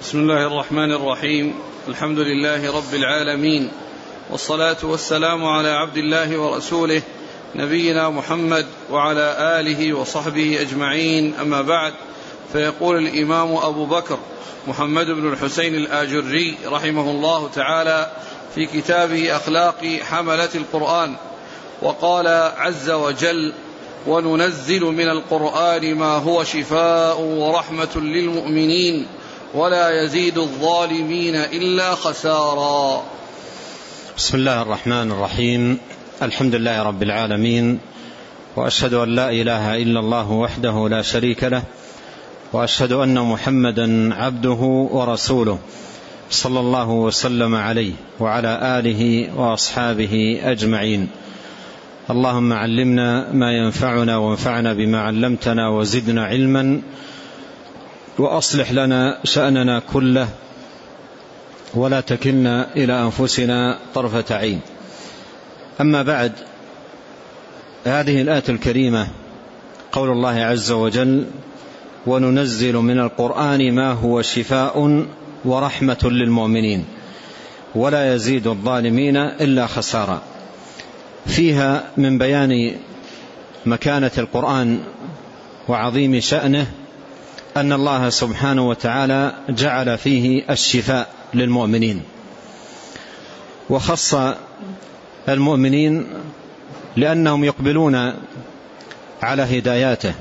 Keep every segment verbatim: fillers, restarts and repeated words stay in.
بسم الله الرحمن الرحيم. الحمد لله رب العالمين، والصلاة والسلام على عبد الله ورسوله نبينا محمد وعلى آله وصحبه أجمعين، أما بعد. فيقول الإمام أبو بكر محمد بن الحسين الآجري رحمه الله تعالى في كتابه أخلاق حملة القرآن، وقال عز وجل: وننزل من القرآن ما هو شفاء ورحمة للمؤمنين ولا يزيد الظالمين إلا خسارا. بسم الله الرحمن الرحيم. الحمد لله رب العالمين، وأشهد أن لا إله إلا الله وحده لا شريك له، وأشهد أن محمدا عبده ورسوله، صلى الله وسلم عليه وعلى آله وأصحابه أجمعين. اللهم علمنا ما ينفعنا وانفعنا بما علمتنا وزدنا علما، وأصلح لنا شأننا كله ولا تكلنا إلى أنفسنا طرفة عين. أما بعد، هذه الآية الكريمة قول الله عز وجل: وننزل من القرآن ما هو شفاء ورحمة للمؤمنين ولا يزيد الظالمين إلا خسارا. فيها من بيان مكانة القرآن وعظيم شأنه أن الله سبحانه وتعالى جعل فيه الشفاء للمؤمنين، وخص المؤمنين لأنهم يقبلون على هداياته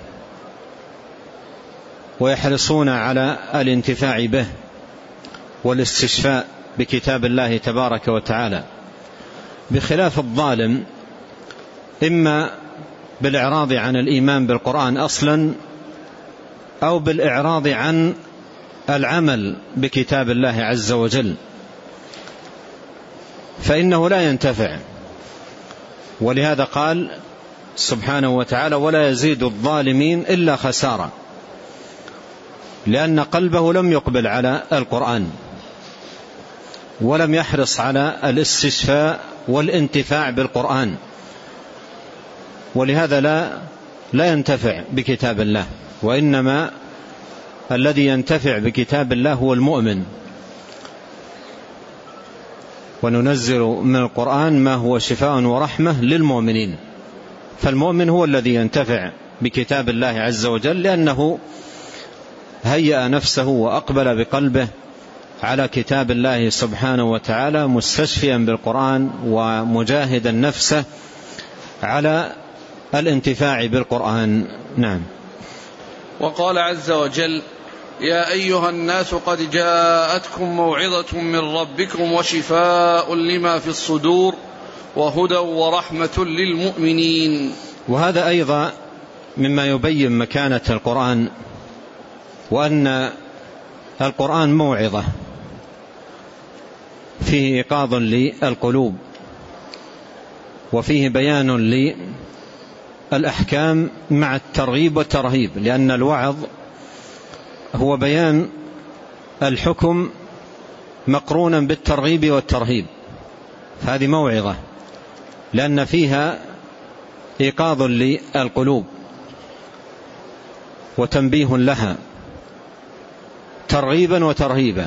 ويحرصون على الانتفاع به والاستشفاء بكتاب الله تبارك وتعالى، بخلاف الظالم إما بالإعراض عن الإيمان بالقرآن أصلا أو بالإعراض عن العمل بكتاب الله عز وجل، فإنه لا ينتفع. ولهذا قال سبحانه وتعالى: ولا يزيد الظالمين إلا خسارة، لأن قلبه لم يقبل على القرآن ولم يحرص على الاستشفاء والانتفاع بالقرآن، ولهذا لا لا ينتفع بكتاب الله. وإنما الذي ينتفع بكتاب الله هو المؤمن. وننزل من القرآن ما هو شفاء ورحمة للمؤمنين، فالمؤمن هو الذي ينتفع بكتاب الله عز وجل، لأنه هيأ نفسه وأقبل بقلبه على كتاب الله سبحانه وتعالى، مستشفيا بالقرآن ومجاهدا نفسه على الانتفاع بالقرآن. نعم. وقال عز وجل: يا أيها الناس قد جاءتكم موعظة من ربكم وشفاء لما في الصدور وهدى ورحمة للمؤمنين. وهذا أيضا مما يبين مكانة القرآن، وأن القرآن موعظة فيه إيقاظ للقلوب، وفيه بيان للأحكام مع الترغيب والترهيب، لأن الوعظ هو بيان الحكم مقرونا بالترغيب والترهيب، فهذه موعظة لأن فيها إيقاظ للقلوب وتنبيه لها، ترغيبا وترهيبا.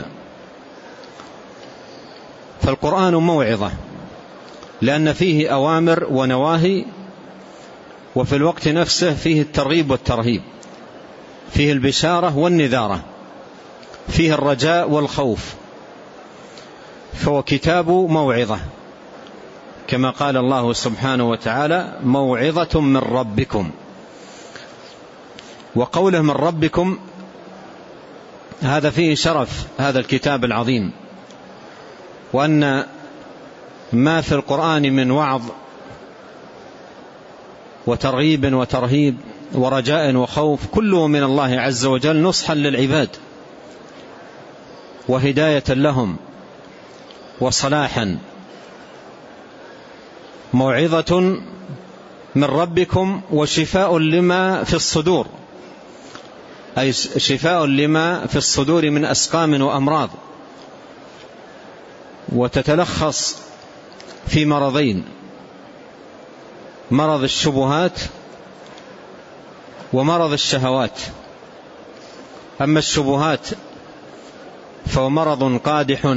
فالقرآن موعظة لأن فيه أوامر ونواهي، وفي الوقت نفسه فيه الترغيب والترهيب، فيه البشارة والنذارة، فيه الرجاء والخوف، فهو كتاب موعظة، كما قال الله سبحانه وتعالى: موعظة من ربكم. وقوله من ربكم هذا فيه شرف هذا الكتاب العظيم، وأن ما في القرآن من وعظ وترغيب وترهيب ورجاء وخوف كله من الله عز وجل، نصحا للعباد وهداية لهم وصلاحا. موعظة من ربكم وشفاء لما في الصدور، أي شفاء لما في الصدور من أسقام وأمراض، وتتلخص في مرضين: مرض الشبهات ومرض الشهوات. أما الشبهات فهو مرض قادح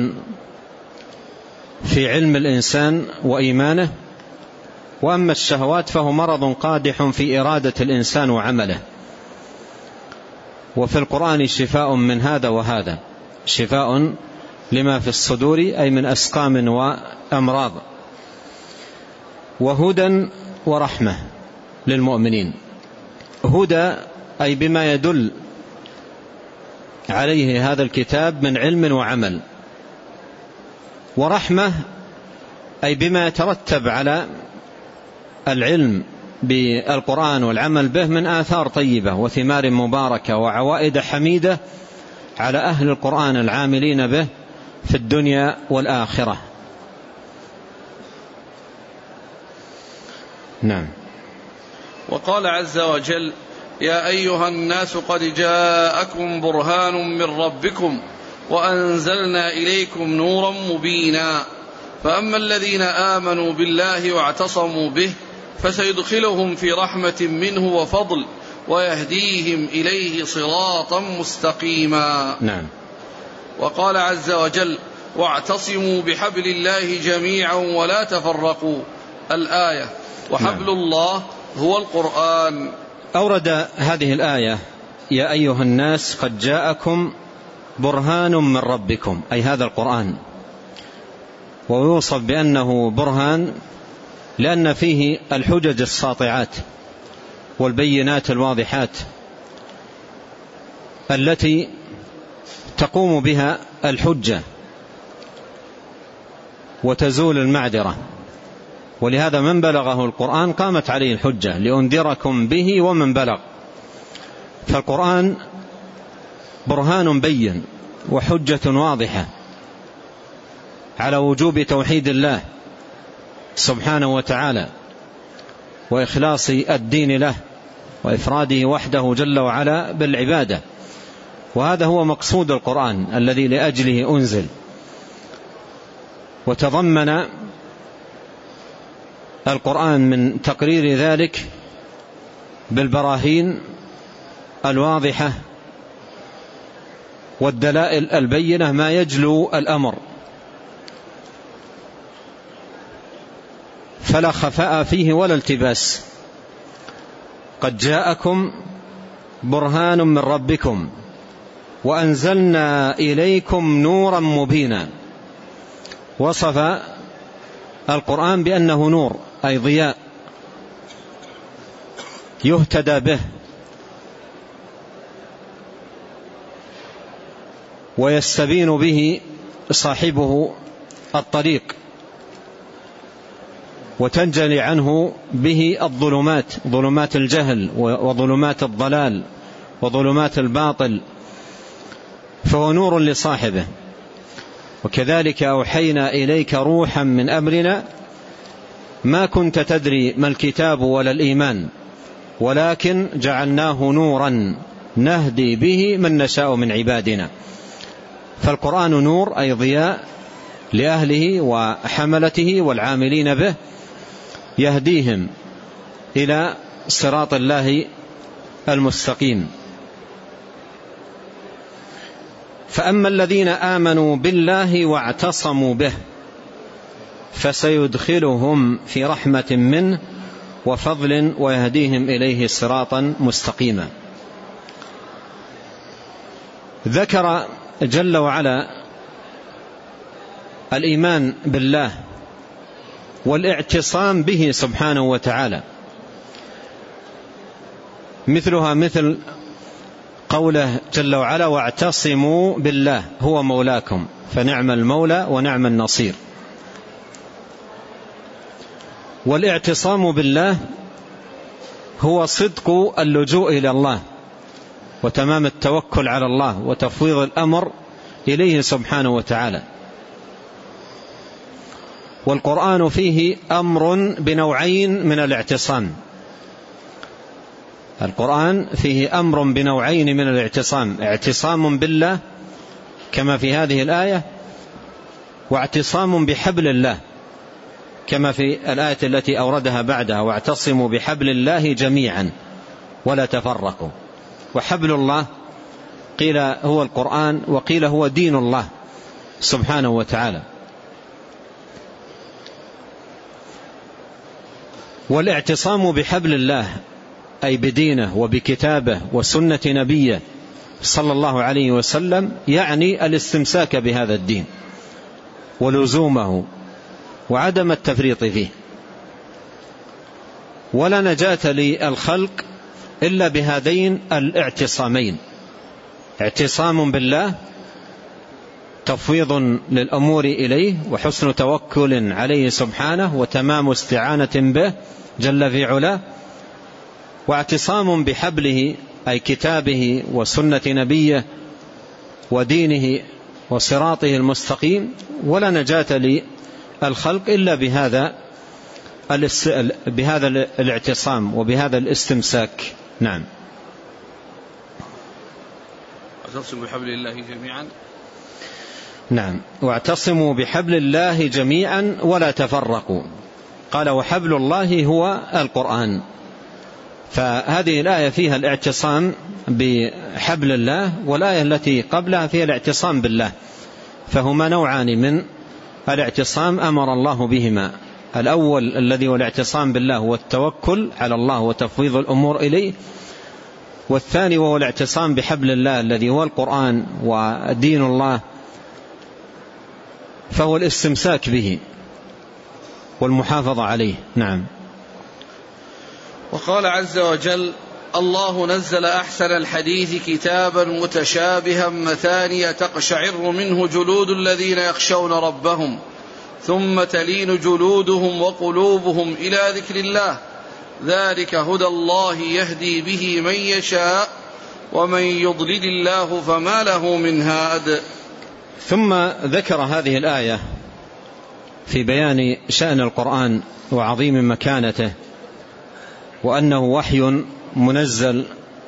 في علم الإنسان وإيمانه، وأما الشهوات فهو مرض قادح في إرادة الإنسان وعمله. وفي القرآن شفاء من هذا وهذا، شفاء لما في الصدور أي من أسقام وأمراض، وهدى ورحمة للمؤمنين. هدى أي بما يدل عليه هذا الكتاب من علم وعمل، ورحمة أي بما يترتب على العلم بالقرآن والعمل به من آثار طيبة وثمار مباركة وعوائد حميدة على أهل القرآن العاملين به في الدنيا والآخرة. نعم. وقال عز وجل: يا أيها الناس قد جاءكم برهان من ربكم وأنزلنا إليكم نورا مبينا. فأما الذين آمنوا بالله واعتصموا به فسيدخلهم في رحمة منه وفضل ويهديهم إليه صراطا مستقيما. نعم. وقال عز وجل: واعتصموا بحبل الله جميعا ولا تفرقوا، الآية. وحبل نعم. الله هو القرآن. أورد هذه الآية: يا أيها الناس قد جاءكم برهان من ربكم، أي هذا القرآن، ويوصف بأنه برهان لأن فيه الحجج الساطعات والبينات الواضحات التي تقوم بها الحجة وتزول المعذرة. ولهذا من بلغه القرآن قامت عليه الحجة لأنذركم به ومن بلغ. فالقرآن برهان بين وحجة واضحة على وجوب توحيد الله سبحانه وتعالى وإخلاص الدين له وإفراده وحده جل وعلا بالعبادة. وهذا هو مقصود القرآن الذي لأجله أنزل. وتضمن القرآن من تقرير ذلك بالبراهين الواضحة والدلائل البينة ما يجلو الأمر، فلا خفاء فيه ولا التباس. قد جاءكم برهان من ربكم وأنزلنا إليكم نورا مبينا. وصف القرآن بأنه نور، أي ضياء يهتدى به ويستبين به صاحبه الطريق وتنجلي عنه به الظلمات، ظلمات الجهل وظلمات الضلال وظلمات الباطل، فهو نور لصاحبه. وكذلك أوحينا إليك روحا من أمرنا ما كنت تدري ما الكتاب ولا الإيمان ولكن جعلناه نورا نهدي به من نشاء من عبادنا. فالقرآن نور، أي ضياء لأهله وحملته والعاملين به، يهديهم إلى صراط الله المستقيم. فأما الذين آمنوا بالله واعتصموا به فسيدخلهم في رحمة منه وفضل ويهديهم إليه صراطا مستقيما. ذكر جل وعلا الإيمان بالله والاعتصام به سبحانه وتعالى، مثلها مثل قوله جل وعلا: واعتصموا بالله هو مولاكم فنعم المولى ونعم النصير. والاعتصام بالله هو صدق اللجوء إلى الله وتمام التوكل على الله وتفويض الأمر إليه سبحانه وتعالى. والقرآن فيه أمر بنوعين من الاعتصام. القرآن فيه أمر بنوعين من الاعتصام: اعتصام بالله كما في هذه الآية، واعتصام بحبل الله كما في الآية التي أوردها بعدها: واعتصموا بحبل الله جميعا ولا تفرقوا. وحبل الله قيل هو القرآن وقيل هو دين الله سبحانه وتعالى. والاعتصام بحبل الله أي بدينه وبكتابه وسنة نبيه صلى الله عليه وسلم يعني الاستمساك بهذا الدين ولزومه وعدم التفريط فيه. ولا نجاة للخلق إلا بهذين الاعتصامين: اعتصام بالله، تفويض للأمور إليه وحسن توكل عليه سبحانه وتمام استعانة به جل في علاه، واعتصام بحبله أي كتابه وسنة نبيه ودينه وصراطه المستقيم. ولا نجاة للخلق إلا بهذا بهذا الاعتصام وبهذا الاستمساك. نعم. واعتصموا بحبل الله جميعا. نعم. واعتصموا بحبل الله جميعا ولا تفرقوا. قال وحبل الله هو القرآن. فهذه الآية فيها الاعتصام بحبل الله، والآية التي قبلها فيها الاعتصام بالله، فهما نوعان من الاعتصام أمر الله بهما. الأول الذي هو الاعتصام بالله هو التوكل على الله وتفويض الأمور إليه، والثاني وهو الاعتصام بحبل الله الذي هو القرآن ودين الله، فهو الاستمساك به والمحافظة عليه. نعم. وقال عز وجل: الله نزل أحسن الحديث كتابا متشابها مثانية تقشعر منه جلود الذين يخشون ربهم ثم تلين جلودهم وقلوبهم إلى ذكر الله ذلك هدى الله يهدي به من يشاء ومن يضلل الله فما له من هاد. ثم ذكر هذه الآية في بيان شأن القرآن وعظيم مكانته، وأنه وحي منزل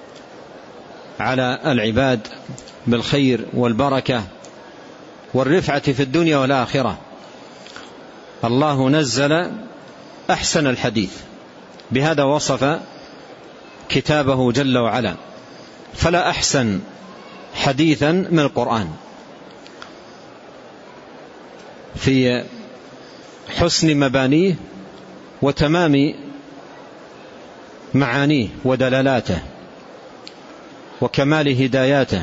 على العباد بالخير والبركة والرفعة في الدنيا والآخرة. الله نزل أحسن الحديث، بهذا وصف كتابه جل وعلا، فلا أحسن حديثا من القرآن في حسن مبانيه وتمام معانيه ودلالاته وكمال هداياته،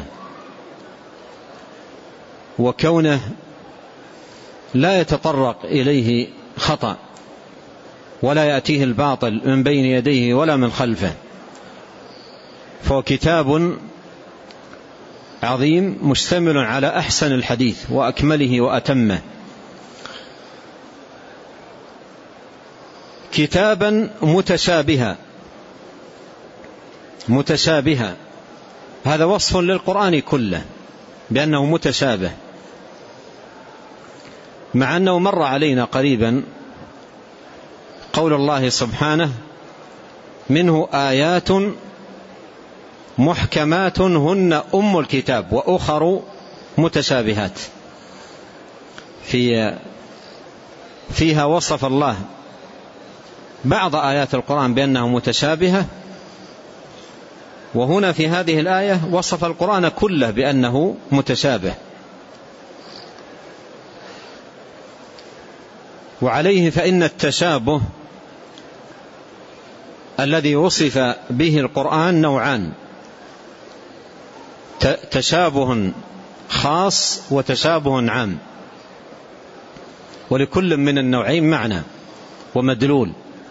وكونه لا يتطرق إليه خطأ ولا يأتيه الباطل من بين يديه ولا من خلفه، فهو كتاب عظيم مشتمل على أحسن الحديث وأكمله وأتمه، كتابا متشابها. متشابها هذا وصف للقرآن كله بأنه متشابه، مع أنه مر علينا قريبا قول الله سبحانه: منه آيات محكمات هن أم الكتاب وأخر متشابهات. في فيها وصف الله بعض آيات القرآن بأنها متشابهة، وهنا في هذه الآية وصف القرآن كله بأنه متشابه. وعليه فإن التشابه الذي وصف به القرآن نوعان: تشابه خاص وتشابه عام، ولكل من النوعين معنى ومدلول.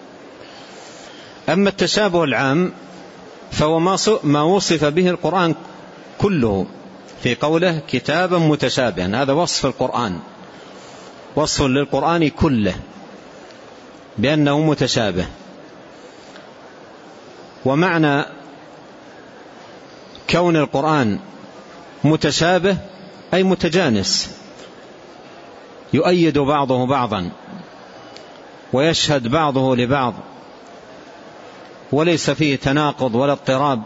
أما التشابه العام فهو ما وصف به القرآن كله في قوله كتابا متشابها، هذا وصف القرآن، وصف للقرآن كله بأنه متشابه. ومعنى كون القرآن متشابه أي متجانس، يؤيد بعضه بعضا ويشهد بعضه لبعض، وليس فيه تناقض ولا اضطراب.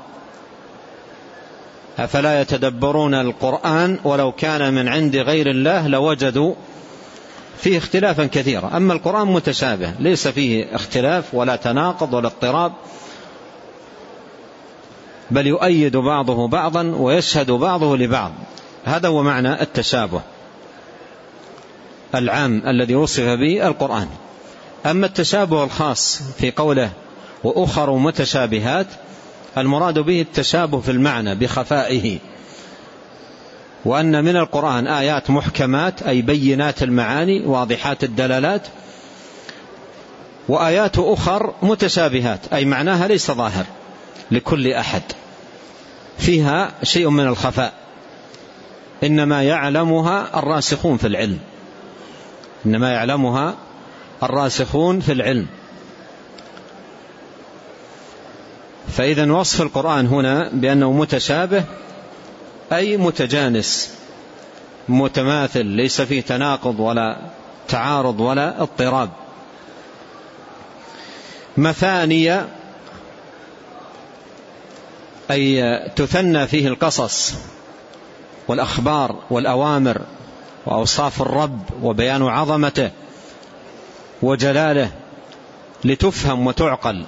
أفلا يتدبرون القرآن ولو كان من عند غير الله لوجدوا فيه اختلافا كثيرا. أما القرآن متشابه ليس فيه اختلاف ولا تناقض ولا اضطراب، بل يؤيد بعضه بعضا ويشهد بعضه لبعض. هذا هو معنى التشابه العام الذي وصف به القرآن. أما التشابه الخاص في قوله وأخر متشابهات، المراد به التشابه في المعنى بخفائه، وأن من القرآن آيات محكمات أي بينات المعاني واضحات الدلالات، وآيات أخر متشابهات أي معناها ليس ظاهر لكل أحد، فيها شيء من الخفاء، إنما يعلمها الراسخون في العلم إنما يعلمها الراسخون في العلم. فإذا وصف القرآن هنا بأنه متشابه أي متجانس متماثل، ليس فيه تناقض ولا تعارض ولا اضطراب. مثانية أي تثنى فيه القصص والأخبار والأوامر وأوصاف الرب وبيان عظمته وجلاله لتفهم وتعقل،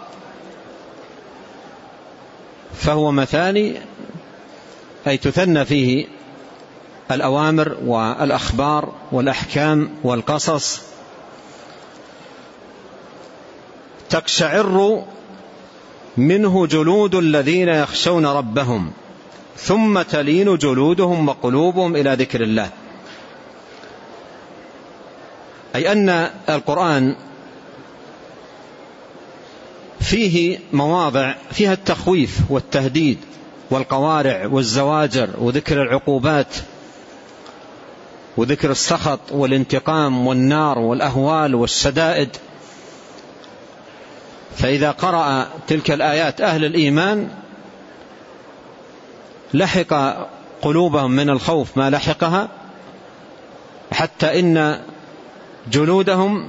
فهو مثاني أي تثنى فيه الأوامر والأخبار والأحكام والقصص. تقشعر منه جلود الذين يخشون ربهم ثم تلين جلودهم وقلوبهم إلى ذكر الله، أي أن القرآن فيه مواضع فيها التخويف والتهديد والقوارع والزواجر وذكر العقوبات وذكر السخط والانتقام والنار والأهوال والشدائد. فإذا قرأ تلك الآيات أهل الإيمان لحق قلوبهم من الخوف ما لحقها، حتى إن جلودهم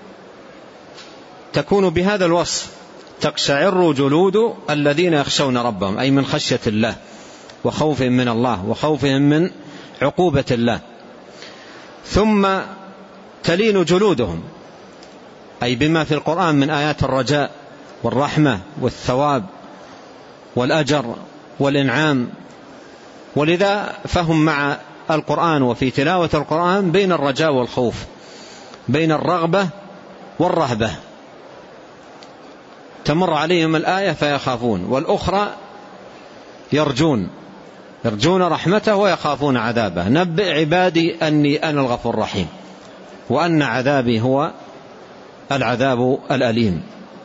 تكون بهذا الوصف تقشعر جلود الذين يخشون ربهم، أي من خشية الله وخوفهم من الله وخوفهم من عقوبة الله. ثم تلين جلودهم أي بما في القرآن من آيات الرجاء والرحمة والثواب والأجر والإنعام، ولذا فهم مع القرآن وفي تلاوة القرآن بين الرجاء والخوف، بين الرغبة والرهبة، تمر عليهم الآية فيخافون، والأخرى يرجون يرجون رحمته ويخافون عذابه. نبئ عبادي أني أنا الغفور الرحيم وأن عذابي هو العذاب الأليم.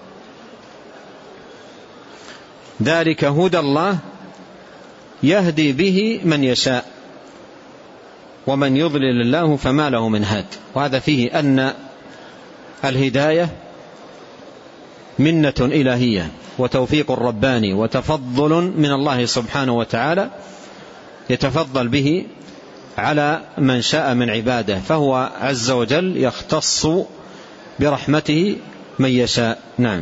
ذلك هدى الله يهدي به من يشاء ومن يضلل الله فما له من هاد. وهذا فيه أن الهداية منة إلهية وتوفيق رباني وتفضل من الله سبحانه وتعالى يتفضل به على من شاء من عباده، فهو عز وجل يختص برحمته من يشاء. نعم.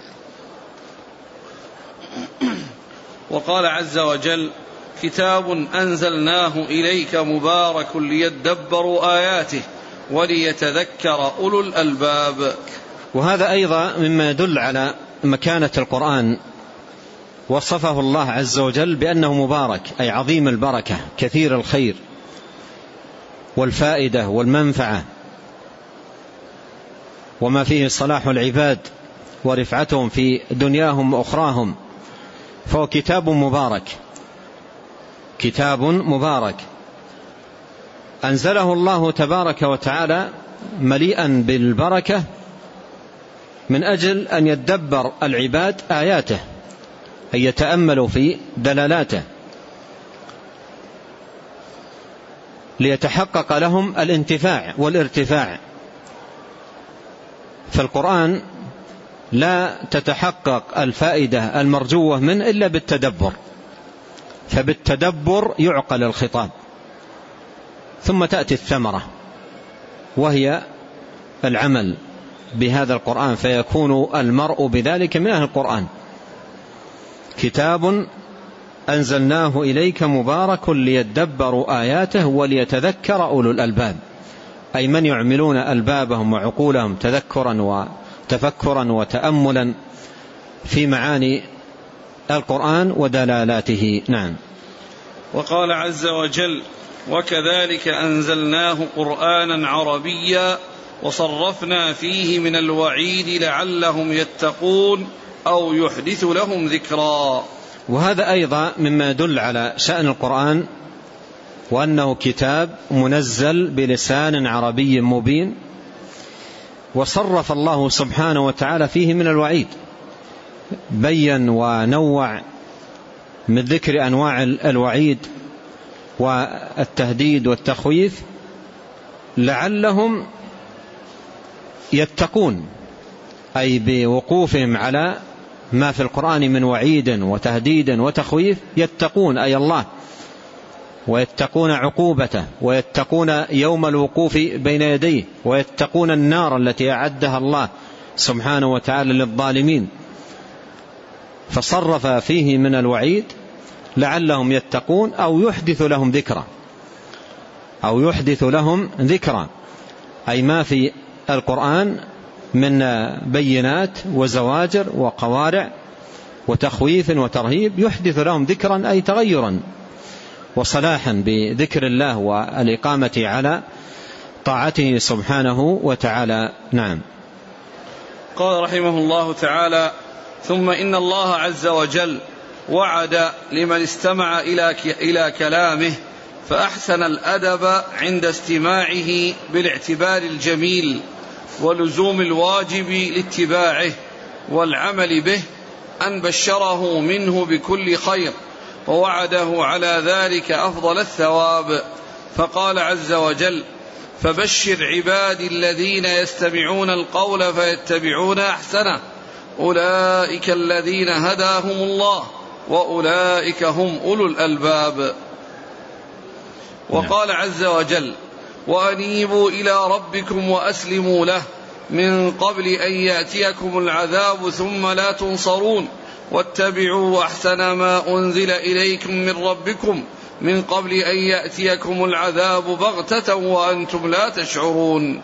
وقال عز وجل كتاب أنزلناه إليك مبارك ليدبروا آياته وليتذكر أولو الألباب. وهذا أيضا مما يدل على مكانة القرآن. وصفه الله عز وجل بأنه مبارك أي عظيم البركة كثير الخير والفائدة والمنفعة وما فيه صلاح العباد ورفعتهم في دنياهم وأخراهم، فهو كتاب مبارك كتاب مبارك أنزله الله تبارك وتعالى مليئا بالبركة من أجل أن يدبر العباد آياته، أن يتأملوا في دلالاته ليتحقق لهم الانتفاع والارتفاع. فالقرآن لا تتحقق الفائدة المرجوة منه إلا بالتدبر، فبالتدبر يعقل الخطاب، ثم تأتي الثمرة وهي العمل بهذا القرآن، فيكون المرء بذلك من أهل القرآن. كتاب أنزلناه إليك مبارك ليدبروا آياته وليتذكر أولو الألباب، أي من يعملون ألبابهم وعقولهم تذكرا وتفكرا وتأملا في معاني القرآن ودلالاته. نعم. وقال عز وجل: وكذلك أنزلناه قرآنا عربيا وصرفنا فيه من الوعيد لعلهم يتقون أو يحدث لهم ذكرا. وهذا أيضا مما يدل على شأن القرآن، وأنه كتاب منزل بلسان عربي مبين، وصرف الله سبحانه وتعالى فيه من الوعيد، بين ونوع من ذكر أنواع الوعيد والتهديد والتخويف لعلهم يتقون، أي بوقوفهم على ما في القرآن من وعيد وتهديد وتخويف يتقون أي الله، ويتقون عقوبته، ويتقون يوم الوقوف بين يديه، ويتقون النار التي أعدها الله سبحانه وتعالى للظالمين. فصرف فيه من الوعيد لعلهم يتقون أو يحدث لهم ذكرا، أو يحدث لهم ذكرا، أي ما في القرآن من بينات وزواجر وقوارع وتخويف وترهيب يحدث لهم ذكرا، أي تغيرا وصلاحا بذكر الله والإقامة على طاعته سبحانه وتعالى. نعم. قال رحمه الله تعالى: ثم إن الله عز وجل وعد لمن استمع إلى كلامه فأحسن الأدب عند استماعه بالاعتبار الجميل ولزوم الواجب لاتباعه والعمل به أن بشره منه بكل خير، ووعده على ذلك أفضل الثواب. فقال عز وجل: فبشر عبادي الذين يستمعون القول فيتبعون أحسنه أولئك الذين هداهم الله وأولئك هم أولو الألباب. وقال عز وجل: وأنيبوا إلى ربكم وأسلموا له من قبل أن يأتيكم العذاب ثم لا تنصرون واتبعوا أحسن ما أنزل إليكم من ربكم من قبل أن يأتيكم العذاب بغتة وأنتم لا تشعرون.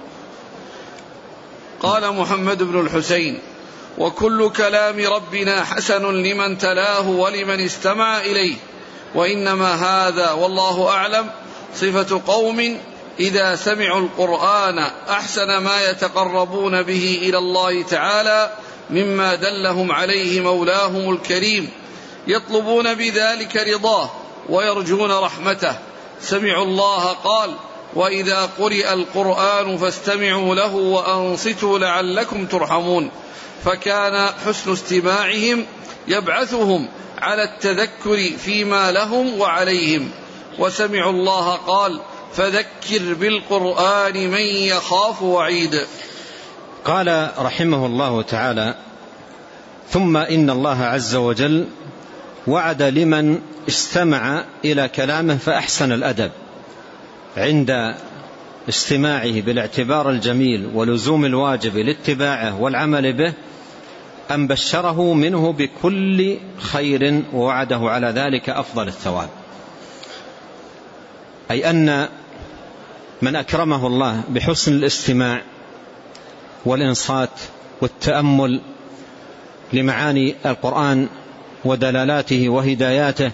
قال محمد بن الحسين: وكل كلام ربنا حسن لمن تلاه ولمن استمع إليه، وإنما هذا والله أعلم صفة قوم إذا سمعوا القرآن أحسن ما يتقربون به إلى الله تعالى مما دلهم عليه مولاهم الكريم، يطلبون بذلك رضاه ويرجون رحمته. سمعوا الله قال: وإذا قرئ القرآن فاستمعوا له وأنصتوا لعلكم ترحمون. فكان حسن استماعهم يبعثهم على التذكر فيما لهم وعليهم. وسمعوا الله قال: فذكر بالقرآن من يخاف وعيد. قال رحمه الله تعالى: ثم إن الله عز وجل وعد لمن استمع إلى كلامه فأحسن الأدب عند استماعه بالاعتبار الجميل ولزوم الواجب لاتباعه والعمل به أن بشره منه بكل خير ووعده على ذلك أفضل الثواب، أي أن من أكرمه الله بحسن الاستماع والإنصات والتأمل لمعاني القرآن ودلالاته وهداياته،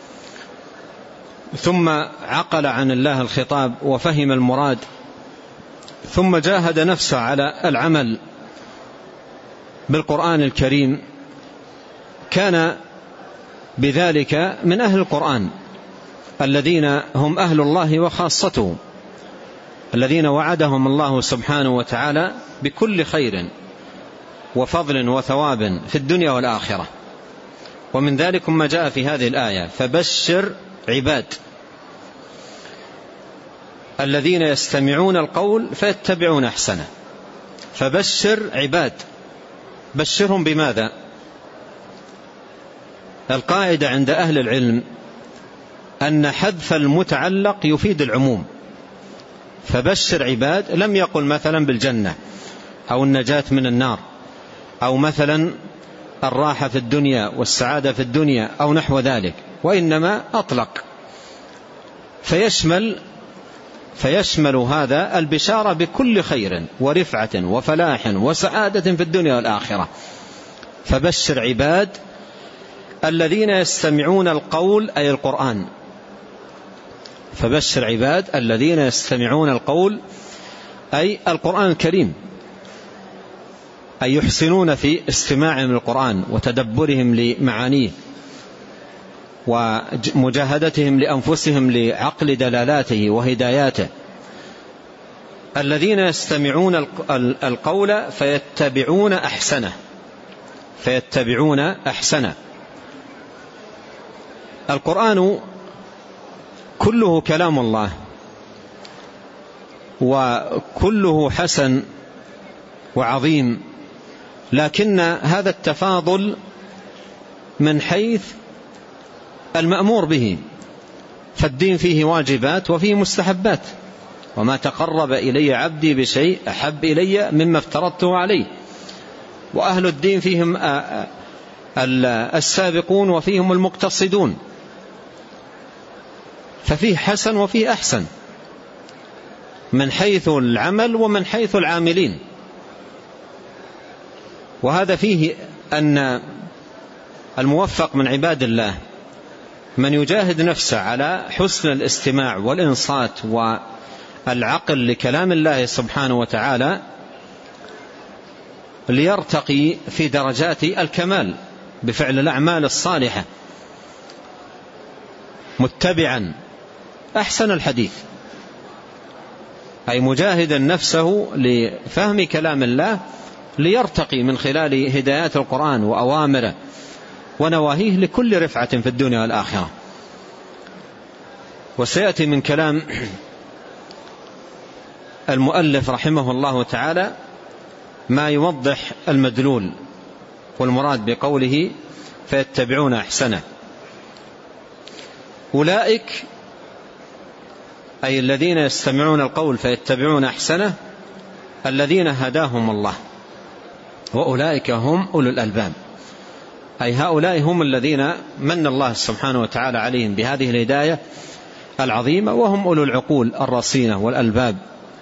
ثم عقل عن الله الخطاب وفهم المراد، ثم جاهد نفسه على العمل بالقرآن الكريم، كان بذلك من أهل القرآن الذين هم أهل الله وخاصته، الذين وعدهم الله سبحانه وتعالى بكل خير وفضل وثواب في الدنيا والآخرة. ومن ذلك ما جاء في هذه الآية: فبشر عباد الذين يستمعون القول فيتبعون أحسنه. فبشر عباد، بشرهم بماذا؟ القاعدة عند أهل العلم أن حذف المتعلق يفيد العموم. فبشر عباد لم يقل مثلا بالجنة أو النجاة من النار أو مثلا الراحة في الدنيا والسعادة في الدنيا أو نحو ذلك، وإنما أطلق، فيشمل فيشمل هذا البشارة بكل خير ورفعة وفلاح وسعادة في الدنيا والآخرة. فبشر عباد الذين يستمعون القول أي القرآن، فبشر عباد الذين يستمعون القول أي القرآن الكريم، أي يحسنون في استماعهم للقرآن وتدبرهم لمعانيه ومجاهدتهم لأنفسهم لعقل دلالاته وهداياته. الذين يستمعون القول فيتبعون أحسنه، فيتبعون أحسنه. القرآن كله كلام الله وكله حسن وعظيم، لكن هذا التفاضل من حيث المأمور به، فالدين فيه واجبات وفيه مستحبات، وما تقرب إلي عبدي بشيء أحب إلي مما افترضته عليه. وأهل الدين فيهم السابقون وفيهم المقتصدون، ففيه حسن وفيه أحسن من حيث العمل ومن حيث العاملين. وهذا فيه أن الموفق من عباد الله من يجاهد نفسه على حسن الاستماع والإنصات والعقل لكلام الله سبحانه وتعالى ليرتقي في درجات الكمال بفعل الأعمال الصالحة، متبعا أحسن الحديث، أي مجاهدا نفسه لفهم كلام الله ليرتقي من خلال هدايات القرآن وأوامره ونواهيه لكل رفعة في الدنيا والآخرة. وسيأتي من كلام المؤلف رحمه الله تعالى ما يوضح المدلول والمراد بقوله فيتبعون أحسنه. أولئك أي الذين يستمعون القول فيتبعون أحسنه الذين هداهم الله، وأولئك هم أولو الألباب، أي هؤلاء هم الذين من الله سبحانه وتعالى عليهم بهذه الهداية العظيمة، وهم أولو العقول الرصينة والألباب.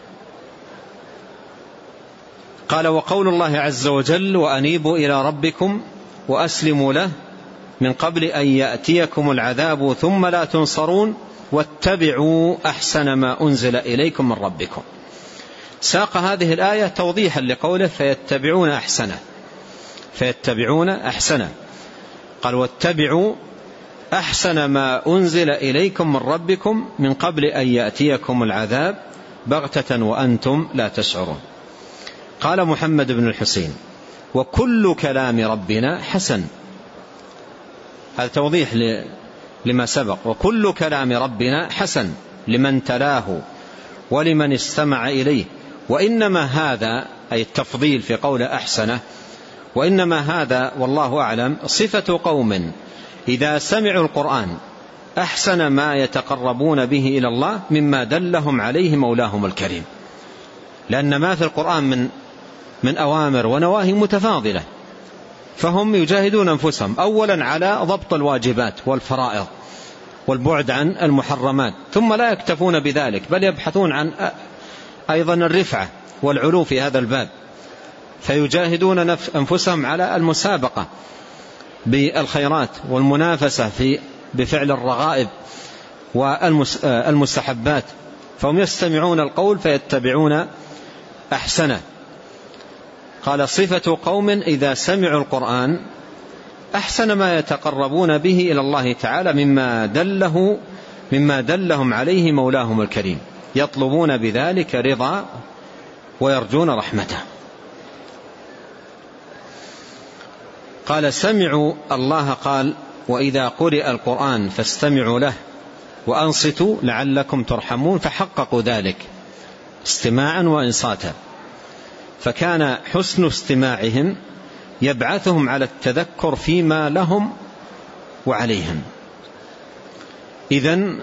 قال وقول الله عز وجل وأنيبوا إلى ربكم وأسلموا له من قبل أن يأتيكم العذاب ثم لا تنصرون واتبعوا أحسن ما أنزل إليكم من ربكم. ساق هذه الآية توضيحا لقوله فيتبعون أحسنه، فيتبعون أحسنه. قال واتبعوا أحسن ما أنزل إليكم من ربكم من قبل أن يأتيكم العذاب بغتة وأنتم لا تشعرون. قال محمد بن الحسين وكل كلام ربنا حسن، هذا توضيح لما سبق. وكل كلام ربنا حسن لمن تلاه ولمن استمع إليه، وإنما هذا أي التفضيل في قول أحسنه، وإنما هذا والله أعلم صفة قوم إذا سمعوا القرآن أحسن ما يتقربون به إلى الله مما دلهم عليه مولاهم الكريم، لأن ما في القرآن من من أوامر ونواهي متفاضلة، فهم يجاهدون أنفسهم أولا على ضبط الواجبات والفرائض والبعد عن المحرمات، ثم لا يكتفون بذلك بل يبحثون عن أيضا الرفعة والعلو في هذا الباب، فيجاهدون أنفسهم على المسابقة بالخيرات والمنافسة في بفعل الرغائب والمستحبات، فهم يستمعون القول فيتبعون أحسنه. قال صفة قوم إذا سمعوا القرآن أحسن ما يتقربون به إلى الله تعالى مما دله مما دلهم عليه مولاهم الكريم، يطلبون بذلك رضا ويرجون رحمته. قال سمعوا الله قال وإذا قرئ القرآن فاستمعوا له وأنصتوا لعلكم ترحمون، فحققوا ذلك استماعا وإنصاتا، فكان حسن استماعهم يبعثهم على التذكر فيما لهم وعليهم. إذن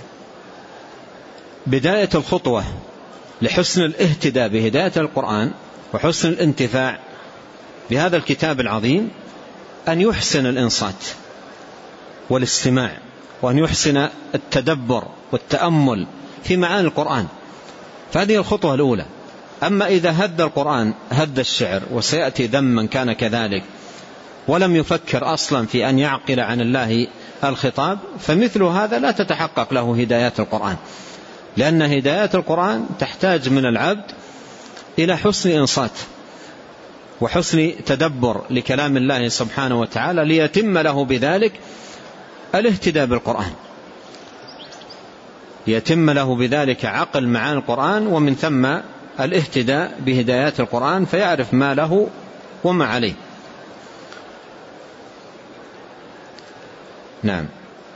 بداية الخطوة لحسن الاهتداء بهداية القرآن وحسن الانتفاع بهذا الكتاب العظيم أن يحسن الإنصات والاستماع، وأن يحسن التدبر والتأمل في معاني القرآن، فهذه الخطوة الأولى. أما إذا هد القرآن هد الشعر، وسيأتي ذم من كان كذلك، ولم يفكر أصلا في أن يعقل عن الله الخطاب، فمثل هذا لا تتحقق له هدايات القرآن، لأن هدايات القرآن تحتاج من العبد إلى حسن إنصات وحسن تدبر لكلام الله سبحانه وتعالى ليتم له بذلك الاهتداء بالقرآن، يتم له بذلك عقل معاني القرآن، ومن ثم الاهتداء بهدايات القرآن فيعرف ما له وما عليه. نعم.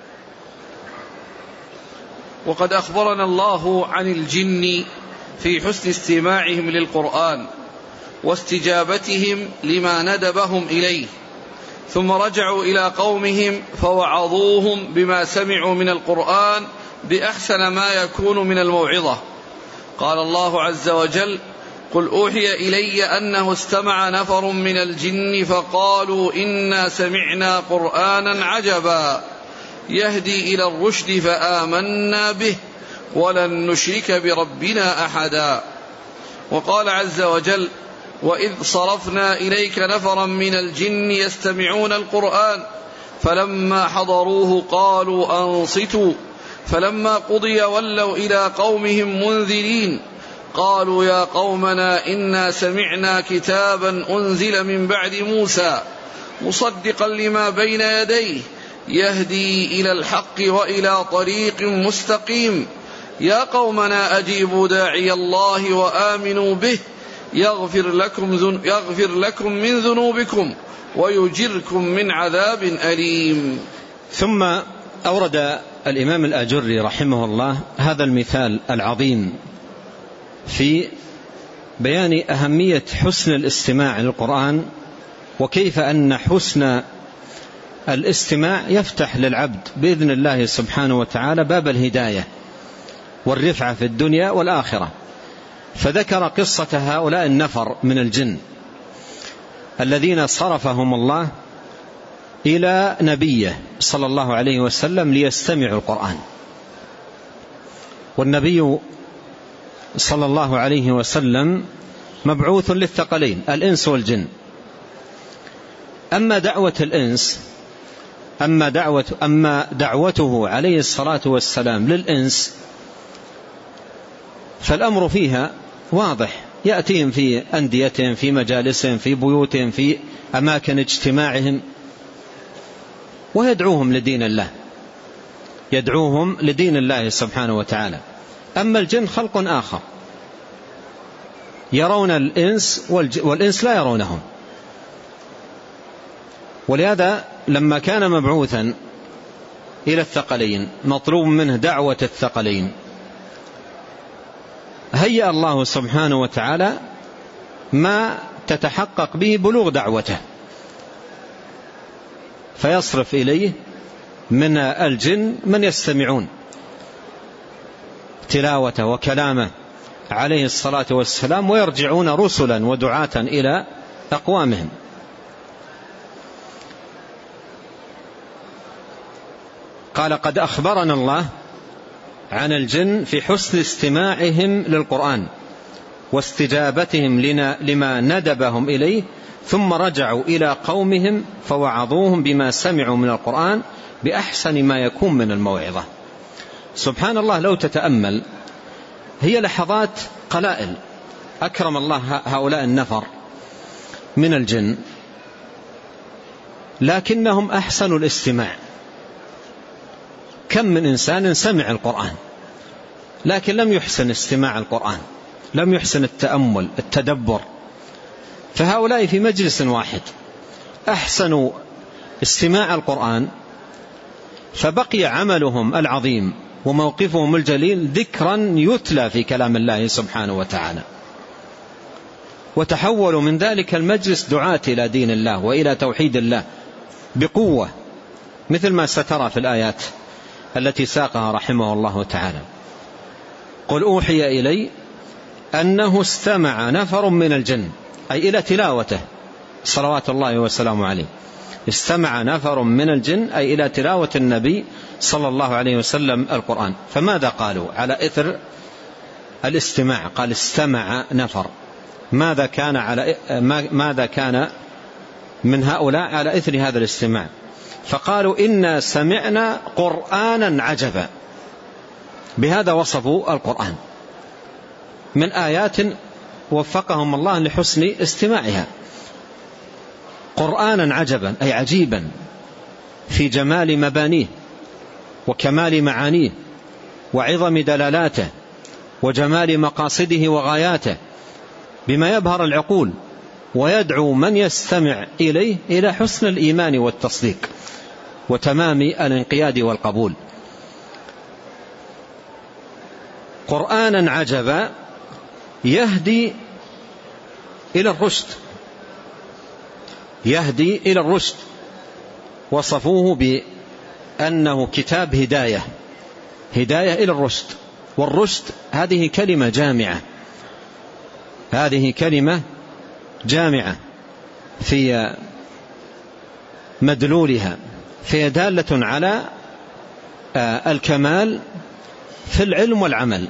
وقد أخبرنا الله عن الجن في حسن استماعهم للقرآن واستجابتهم لما ندبهم إليه، ثم رجعوا إلى قومهم فوعظوهم بما سمعوا من القرآن بأحسن ما يكون من الموعظة. قال الله عز وجل: قل أوحي إلي أنه استمع نفر من الجن فقالوا إنا سمعنا قرآنا عجبا يهدي إلى الرشد فآمنا به ولن نشرك بربنا أحدا. وقال عز وجل: وإذ صرفنا إليك نفرا من الجن يستمعون القرآن فلما حضروه قالوا أنصتوا فلما قضي ولوا إلى قومهم منذرين قالوا يا قومنا إنا سمعنا كتابا أنزل من بعد موسى مصدقا لما بين يديه يهدي إلى الحق وإلى طريق مستقيم يا قومنا أجيبوا داعي الله وآمنوا به يغفر لكم, يغفر لكم من ذنوبكم ويجركم من عذاب أليم. ثم أورد الإمام الآجري رحمه الله هذا المثال العظيم في بيان أهمية حسن الاستماع للقرآن، وكيف أن حسن الاستماع يفتح للعبد بإذن الله سبحانه وتعالى باب الهداية والرفعة في الدنيا والآخرة. فذكر قصة هؤلاء النفر من الجن الذين صرفهم الله إلى نبيه صلى الله عليه وسلم ليستمعوا القرآن. والنبي صلى الله عليه وسلم مبعوث للثقلين الإنس والجن. أما دعوة الإنس أما دعوة أما دعوته عليه الصلاة والسلام للإنس فالأمر فيها واضح، يأتيهم في أنديتهم في مجالسهم في بيوتهم في أماكن اجتماعهم ويدعوهم لدين الله يدعوهم لدين الله سبحانه وتعالى. أما الجن خلق آخر، يرون الإنس والإنس لا يرونهم. ولهذا لما كان مبعوثا إلى الثقلين مطلوب منه دعوة الثقلين، هيأ الله سبحانه وتعالى ما تتحقق به بلوغ دعوته، فيصرف إليه من الجن من يستمعون تلاوته وكلامه عليه الصلاة والسلام، ويرجعون رسلا ودعاة إلى أقوامهم. قال: قد أخبرنا الله عن الجن في حسن استماعهم للقرآن واستجابتهم لما ندبهم إليه، ثم رجعوا إلى قومهم فوعظوهم بما سمعوا من القرآن بأحسن ما يكون من الموعظة. سبحان الله، لو تتأمل هي لحظات قلائل أكرم الله هؤلاء النفر من الجن، لكنهم أحسنوا الاستماع. كم من إنسان سمع القرآن لكن لم يحسن استماع القرآن، لم يحسن التأمل التدبر. فهؤلاء في مجلس واحد أحسنوا استماع القرآن، فبقي عملهم العظيم وموقفهم الجليل ذكرا يتلى في كلام الله سبحانه وتعالى، وتحولوا من ذلك المجلس دعاة إلى دين الله وإلى توحيد الله بقوة، مثل ما سترى في الآيات التي ساقها رحمه الله تعالى. قل أوحي إلي أنه استمع نفر من الجن، أي إلى تلاوته صلوات الله وسلامه عليه. استمع نفر من الجن أي إلى تلاوة النبي صلى الله عليه وسلم القرآن. فماذا قالوا على إثر الاستماع؟ قال استمع نفر. ماذا كان على ماذا كان من هؤلاء على إثر هذا الاستماع، فقالوا إنا سمعنا قرآنا عجبا. بهذا وصفوا القرآن من آيات وفقهم الله لحسن استماعها. قرآنا عجبا أي عجيبا في جمال مبانيه وكمال معانيه وعظم دلالاته وجمال مقاصده وغاياته، بما يبهر العقول ويدعو من يستمع إليه إلى حسن الإيمان والتصديق وتمام الانقياد والقبول. قرآنا عجبا يهدي إلى الرشد، يهدي إلى الرشد، وصفوه بأنه كتاب هداية، هداية إلى الرشد. والرشد هذه كلمة جامعة، هذه كلمة جامعة في مدلولها، فهي دالة على الكمال في العلم والعمل،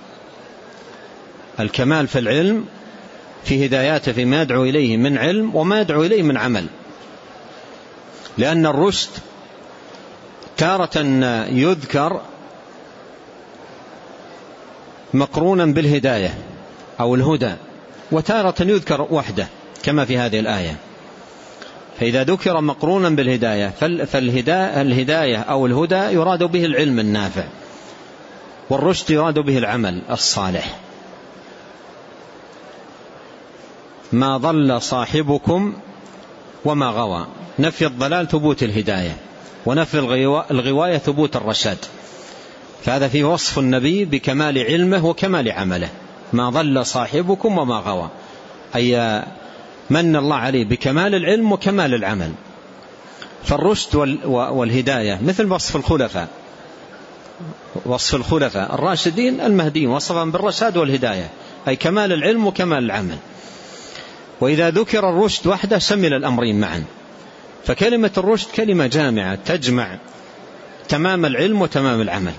الكمال في العلم في هداياته فيما يدعو إليه من علم وما يدعو إليه من عمل. لأن الرشد تارة يذكر مقرونا بالهداية أو الهدى، وتارة يذكر وحده كما في هذه الآية. فإذا ذكر مقرونا بالهداية فالهداية أو الهدى يراد به العلم النافع، والرشد يراد به العمل الصالح. ما ضل صاحبكم وما غوى، نفي الضلال ثبوت الهداية، ونفي الغواية ثبوت الرشاد. فهذا في وصف النبي بكمال علمه وكمال عمله. ما ضل صاحبكم وما غوى، أي من الله عليه بكمال العلم وكمال العمل. فالرشد والهداية مثل وصف الخلفاء، وصف الخلفاء الراشدين المهديين وصفهم بالرشاد والهداية، أي كمال العلم وكمال العمل. وإذا ذكر الرشد وحده شمل الأمرين معا. فكلمة الرشد كلمة جامعة تجمع تمام العلم وتمام العمل.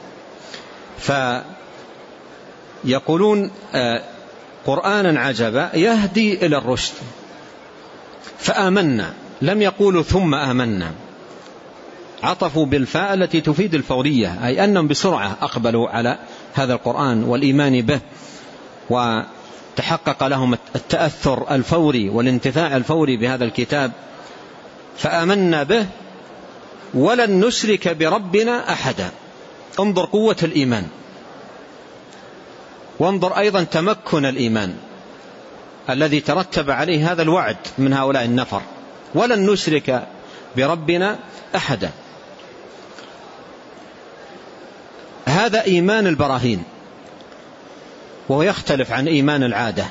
فيقولون قرآنا عجبا يهدي إلى الرشد. فآمنا، لم يقولوا ثم آمنا، عطفوا بالفاء التي تفيد الفورية، أي أنهم بسرعة أقبلوا على هذا القرآن والإيمان به، وتحقق لهم التأثر الفوري والانتفاع الفوري بهذا الكتاب. فآمنا به ولن نشرك بربنا أحدا. انظر قوة الإيمان، وانظر أيضا تمكن الإيمان الذي ترتب عليه هذا الوعد من هؤلاء النفر، ولن نشرك بربنا أحدا. هذا إيمان البراهين، وهو يختلف عن إيمان العادة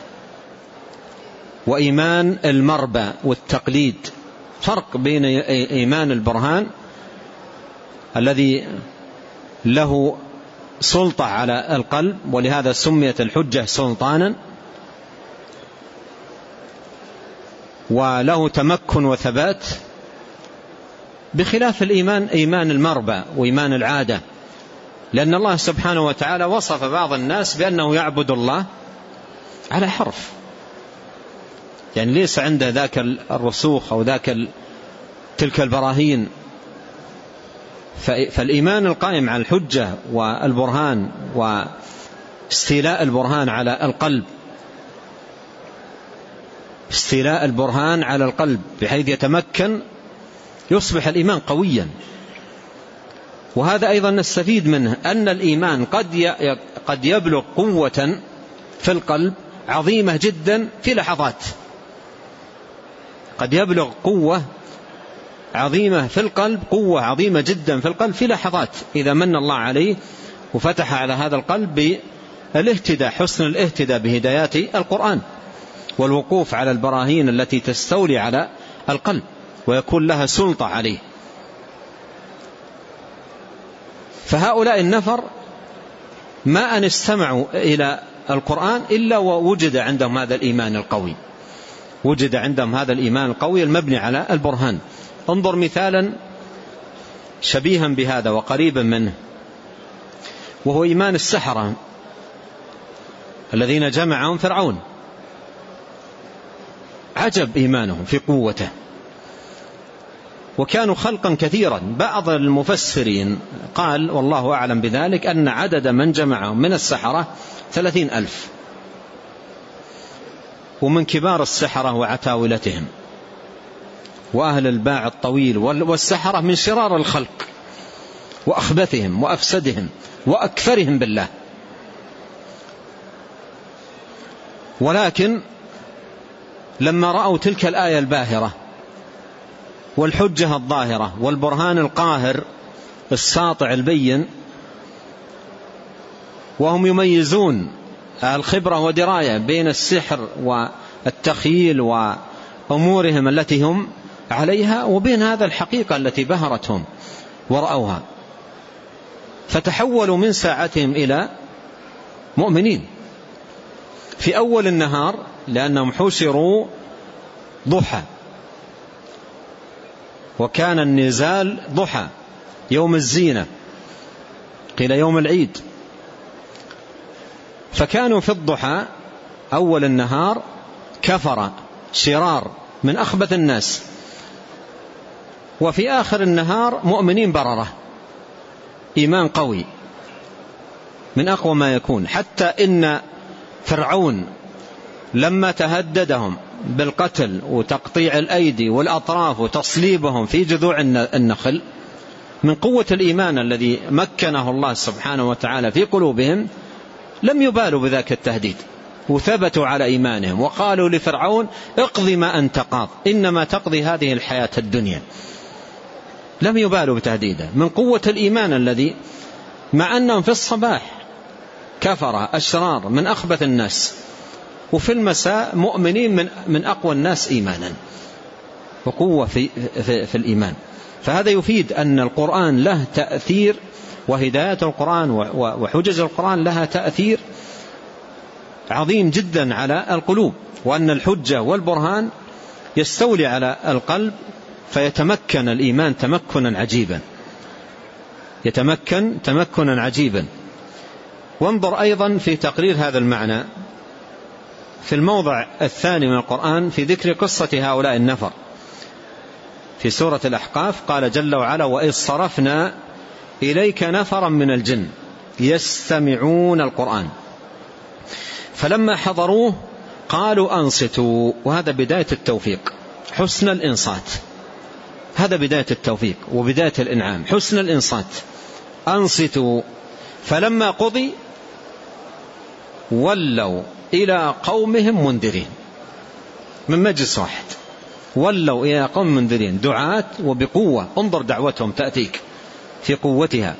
وإيمان المربى والتقليد. فرق بين إيمان البرهان الذي له سلطة على القلب، ولهذا سميت الحجة سلطانا، وله تمكن وثبات، بخلاف الإيمان إيمان المربى وإيمان العادة. لأن الله سبحانه وتعالى وصف بعض الناس بأنه يعبد الله على حرف، يعني ليس عنده ذاك الرسوخ أو ذاك تلك البراهين. فالإيمان القائم على الحجة والبرهان واستيلاء البرهان على القلب، استيلاء البرهان على القلب بحيث يتمكن يصبح الإيمان قويا. وهذا أيضا نستفيد منه أن الإيمان قد قد يبلغ قوة في القلب عظيمة جدا في لحظات، قد يبلغ قوة عظيمة في القلب، قوة عظيمة جدا في القلب في لحظات، إذا من الله عليه وفتح على هذا القلب بالاهتداء، حسن الاهتداء بهدايات القرآن والوقوف على البراهين التي تستولي على القلب ويكون لها سلطة عليه. فهؤلاء النفر ما أن استمعوا إلى القرآن إلا ووجد عندهم هذا الإيمان القوي، وجد عندهم هذا الإيمان القوي المبني على البرهان. انظر مثالا شبيها بهذا وقريبا منه، وهو إيمان السحرة الذين جمعهم فرعون. عجب إيمانهم في قوته وكانوا خلقا كثيرا. بعض المفسرين قال والله أعلم بذلك أن عدد من جمعهم من السحرة ثلاثين ألف، ومن كبار السحرة وعتاولتهم وأهل الباع الطويل، والسحرة من شرار الخلق وأخبثهم وأفسدهم وأكثرهم بالله. ولكن لما رأوا تلك الآية الباهرة والحجة الظاهرة والبرهان القاهر الساطع البين، وهم يميزون الخبرة ودراية بين السحر والتخيل وأمورهم التي هم عليها وبين هذا الحقيقة التي بهرتهم ورأوها، فتحولوا من ساعتهم إلى مؤمنين في أول النهار، لأنهم حشروا ضحى، وكان النزال ضحى يوم الزينة، قيل يوم العيد، فكانوا في الضحى أول النهار كفر شرار من أخبث الناس، وفي آخر النهار مؤمنين بررة، إيمان قوي من أقوى ما يكون. حتى إن فرعون لما تهددهم بالقتل وتقطيع الأيدي والأطراف وتصليبهم في جذوع النخل، من قوة الإيمان الذي مكنه الله سبحانه وتعالى في قلوبهم لم يبالوا بذاك التهديد، وثبتوا على إيمانهم، وقالوا لفرعون اقضي ما أنت قاض إنما تقضي هذه الحياة الدنيا. لم يبالوا بتهديده من قوة الإيمان الذي، مع أنهم في الصباح كفر أشرار من أخبث الناس، وفي المساء مؤمنين من, من أقوى الناس إيمانا وقوة في, في, في الإيمان. فهذا يفيد أن القرآن له تأثير، وهداية القرآن وحجج القرآن لها تأثير عظيم جدا على القلوب، وأن الحجة والبرهان يستولي على القلب فيتمكن الإيمان تمكنا عجيبا، يتمكن تمكنا عجيبا. وانظر أيضا في تقرير هذا المعنى في الموضع الثاني من القرآن في ذكر قصة هؤلاء النفر في سورة الأحقاف. قال جل وعلا وإذ صرفنا إليك نفرا من الجن يستمعون القرآن فلما حضروه قالوا أنصتوا. وهذا بداية التوفيق، حسن الإنصات، هذا بداية التوفيق وبداية الإنعام، حسن الإنصات. أنصتوا فلما قضي ولوا إلى قومهم منذرين، من مجلس واحد ولوا إلى قوم منذرين، دعاة وبقوة. انظر دعوتهم تأتيك في قوتها.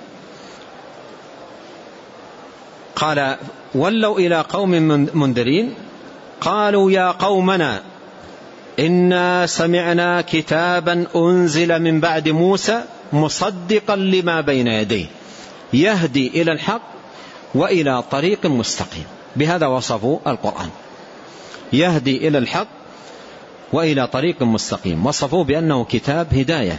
قال ولوا إلى قوم منذرين قالوا يا قومنا إنا سمعنا كتابا أنزل من بعد موسى مصدقا لما بين يديه يهدي إلى الحق وإلى طريق مستقيم. بهذا وصفوا القرآن، يهدي إلى الحق وإلى طريق مستقيم، وصفوه بأنه كتاب هداية،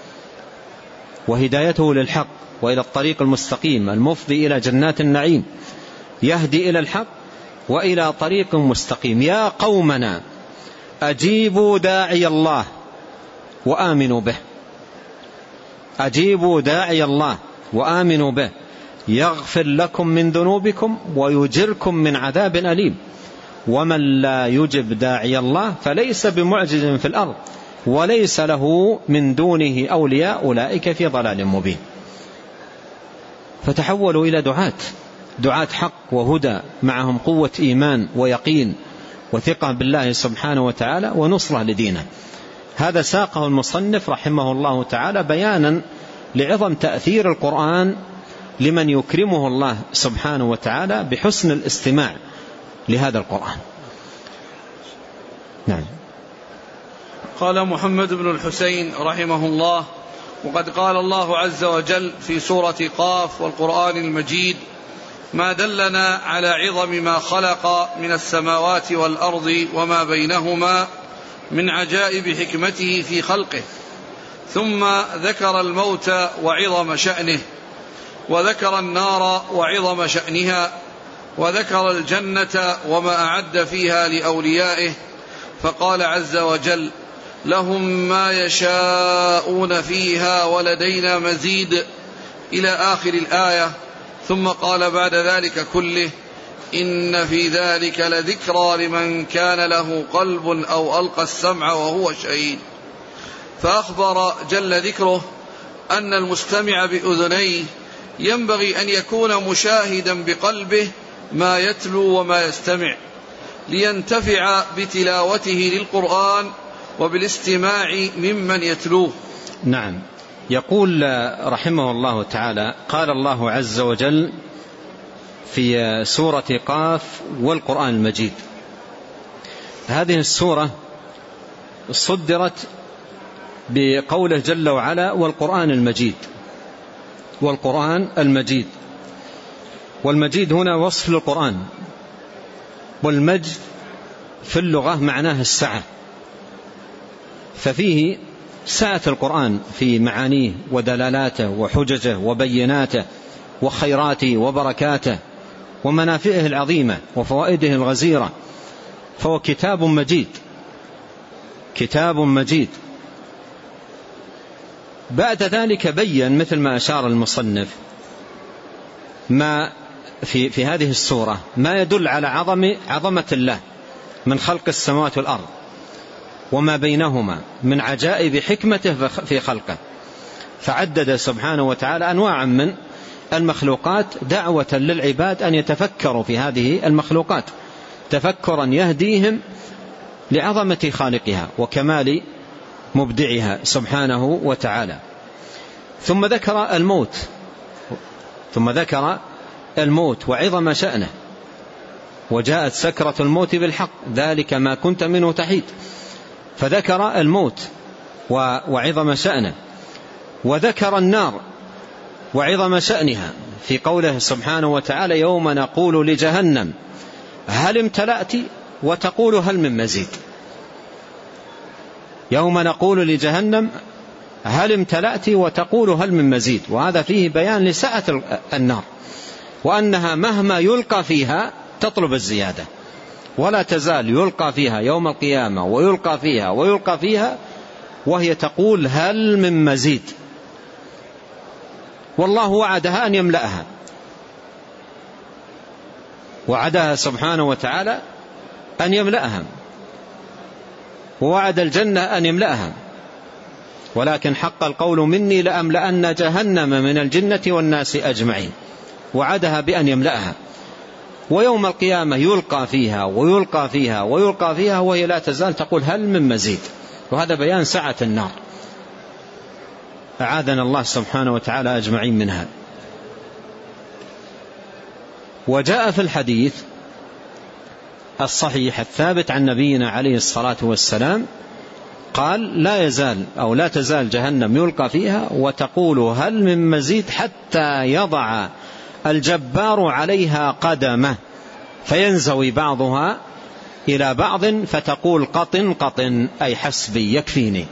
وهدايته للحق وإلى الطريق المستقيم المفضي إلى جنات النعيم، يهدي إلى الحق وإلى طريق مستقيم. يا قومنا أجيبوا داعي الله وآمنوا به، أجيبوا داعي الله وآمنوا به يغفر لكم من ذنوبكم ويجركم من عذاب أليم ومن لا يجب داعي الله فليس بمعجز في الأرض وليس له من دونه أولياء أولئك في ضلال مبين. فتحولوا إلى دعاة دعاة حق وهدى، معهم قوة إيمان ويقين وثقة بالله سبحانه وتعالى ونصرة لدينه. هذا ساقه المصنف رحمه الله تعالى بيانا لعظم تأثير القرآن لمن يكرمه الله سبحانه وتعالى بحسن الاستماع لهذا القرآن. نعم. قال محمد بن الحسين رحمه الله: وقد قال الله عز وجل في سورة قاف والقرآن المجيد: ما دلنا على عظم ما خلق من السماوات والأرض وما بينهما من عجائب حكمته في خلقه. ثم ذكر الموت وعظم شأنه، وذكر النار وعظم شأنها، وذكر الجنة وما أعد فيها لأوليائه، فقال عز وجل: لهم ما يشاءون فيها ولدينا مزيد إلى آخر الآية. ثم قال بعد ذلك كله: إن في ذلك لذكرى لمن كان له قلب أو ألقى السمع وهو شهيد. فأخبر جل ذكره أن المستمع بأذنيه ينبغي أن يكون مشاهدا بقلبه ما يتلو وما يستمع، لينتفع بتلاوته للقرآن وبالاستماع ممن يتلوه. نعم. يقول رحمه الله تعالى: قال الله عز وجل في سورة قاف: والقرآن المجيد. هذه السورة صدرت بقوله جل وعلا: والقرآن المجيد. والقرآن المجيد، والمجيد هنا وصف للقرآن، والمجد في اللغة معناه السعة، ففيه سعة القرآن في معانيه ودلالاته وحججه وبيناته وخيراته وبركاته ومنافعه العظيمة وفوائده الغزيرة، فهو كتاب مجيد، كتاب مجيد. بعد ذلك بين مثل ما أشار المصنف ما في, في هذه السورة ما يدل على عظم عظمة الله من خلق السماوات والأرض وما بينهما من عجائب حكمته في خلقه، فعدد سبحانه وتعالى أنواعا من المخلوقات دعوة للعباد أن يتفكروا في هذه المخلوقات تفكرا يهديهم لعظمة خالقها وكمال مبدعها سبحانه وتعالى. ثم ذكر الموت ثم ذكر الموت وعظم شأنه: وجاءت سكرة الموت بالحق ذلك ما كنت منه تحيد. فذكر الموت وعظم شأنه، وذكر النار وعظم شأنها في قوله سبحانه وتعالى: يوم نقول لجهنم هل امتلأت وتقول هل من مزيد. يوم نقول لجهنم هل امتلأت وتقول هل من مزيد. وهذا فيه بيان لسعة النار، وأنها مهما يلقى فيها تطلب الزيادة، ولا تزال يلقى فيها يوم القيامة ويلقى فيها ويلقى فيها وهي تقول هل من مزيد. والله وعدها أن يملأها، وعدها سبحانه وتعالى أن يملأها، ووعد الجنة أن يملأها، ولكن حق القول مني لأملأن جهنم من الجنة والناس أجمعين. وعدها بأن يملأها، ويوم القيامة يلقى فيها ويلقى فيها ويلقى فيها وهي لا تزال تقول هل من مزيد. وهذا بيان سعة النار، أعاذنا الله سبحانه وتعالى أجمعين منها. وجاء في الحديث الصحيح الثابت عن نبينا عليه الصلاة والسلام قال: لا يزال أو لا تزال جهنم يلقى فيها وتقول هل من مزيد حتى يضع الجبار عليها قدمه فينزوي بعضها إلى بعض فتقول قطن قطن، أي حسبي يكفيني.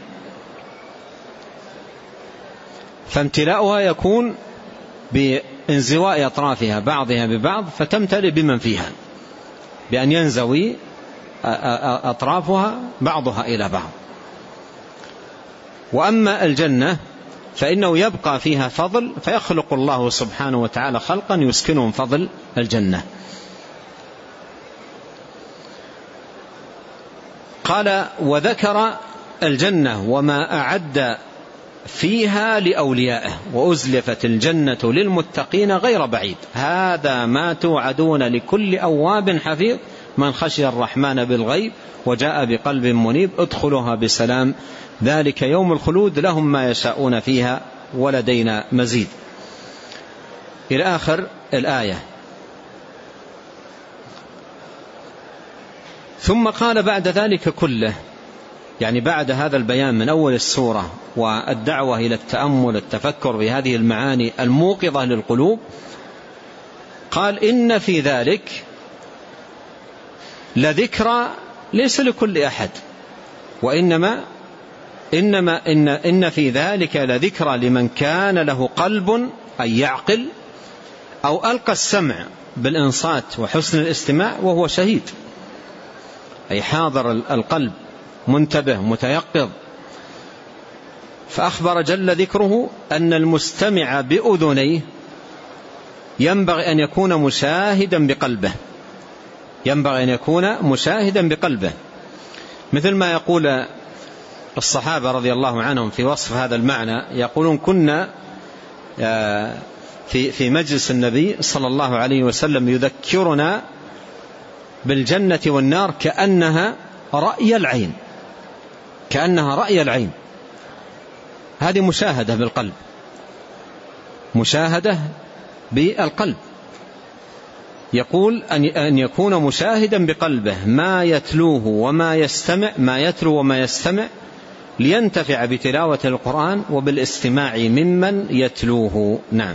فامتلاؤها يكون بانزواء أطرافها بعضها ببعض فتمتلئ بمن فيها، بأن ينزوي أطرافها بعضها إلى بعض. وأما الجنة فإنه يبقى فيها فضل، فيخلق الله سبحانه وتعالى خلقا يسكنهم فضل الجنة. قال: وذكر الجنة وما أعد فيها لأوليائه وأزلفت الجنة للمتقين غير بعيد هذا ما توعدون لكل أواب حفيظ من خشي الرحمن بالغيب وجاء بقلب منيب ادخلوها بسلام ذلك يوم الخلود لهم ما يشاءون فيها ولدينا مزيد، إلى آخر الآية. ثم قال بعد ذلك كله، يعني بعد هذا البيان من أول السورة والدعوة إلى التأمل التفكر بهذه المعاني الموقظة للقلوب، قال: إن في ذلك لذكرى ليس لكل أحد، وإنما إنما إن, إن في ذلك لذكرى لمن كان له قلب أي يعقل أو ألقى السمع بالإنصات وحسن الاستماع وهو شهيد، أي حاضر القلب منتبه متيقظ. فأخبر جل ذكره أن المستمع بأذنيه ينبغي أن يكون مشاهدا بقلبه، ينبغي أن يكون مشاهدا بقلبه، مثل ما يقول الصحابة رضي الله عنهم في وصف هذا المعنى، يقولون كنا في في مجلس النبي صلى الله عليه وسلم يذكرنا بالجنة والنار كأنها رأي العين، كأنها رأي العين. هذه مشاهدة بالقلب، مشاهدة بالقلب. يقول أن يكون مشاهدا بقلبه ما يتلوه وما يستمع، ما يتلو وما يستمع، لينتفع بتلاوة القرآن وبالاستماع ممن يتلوه. نعم.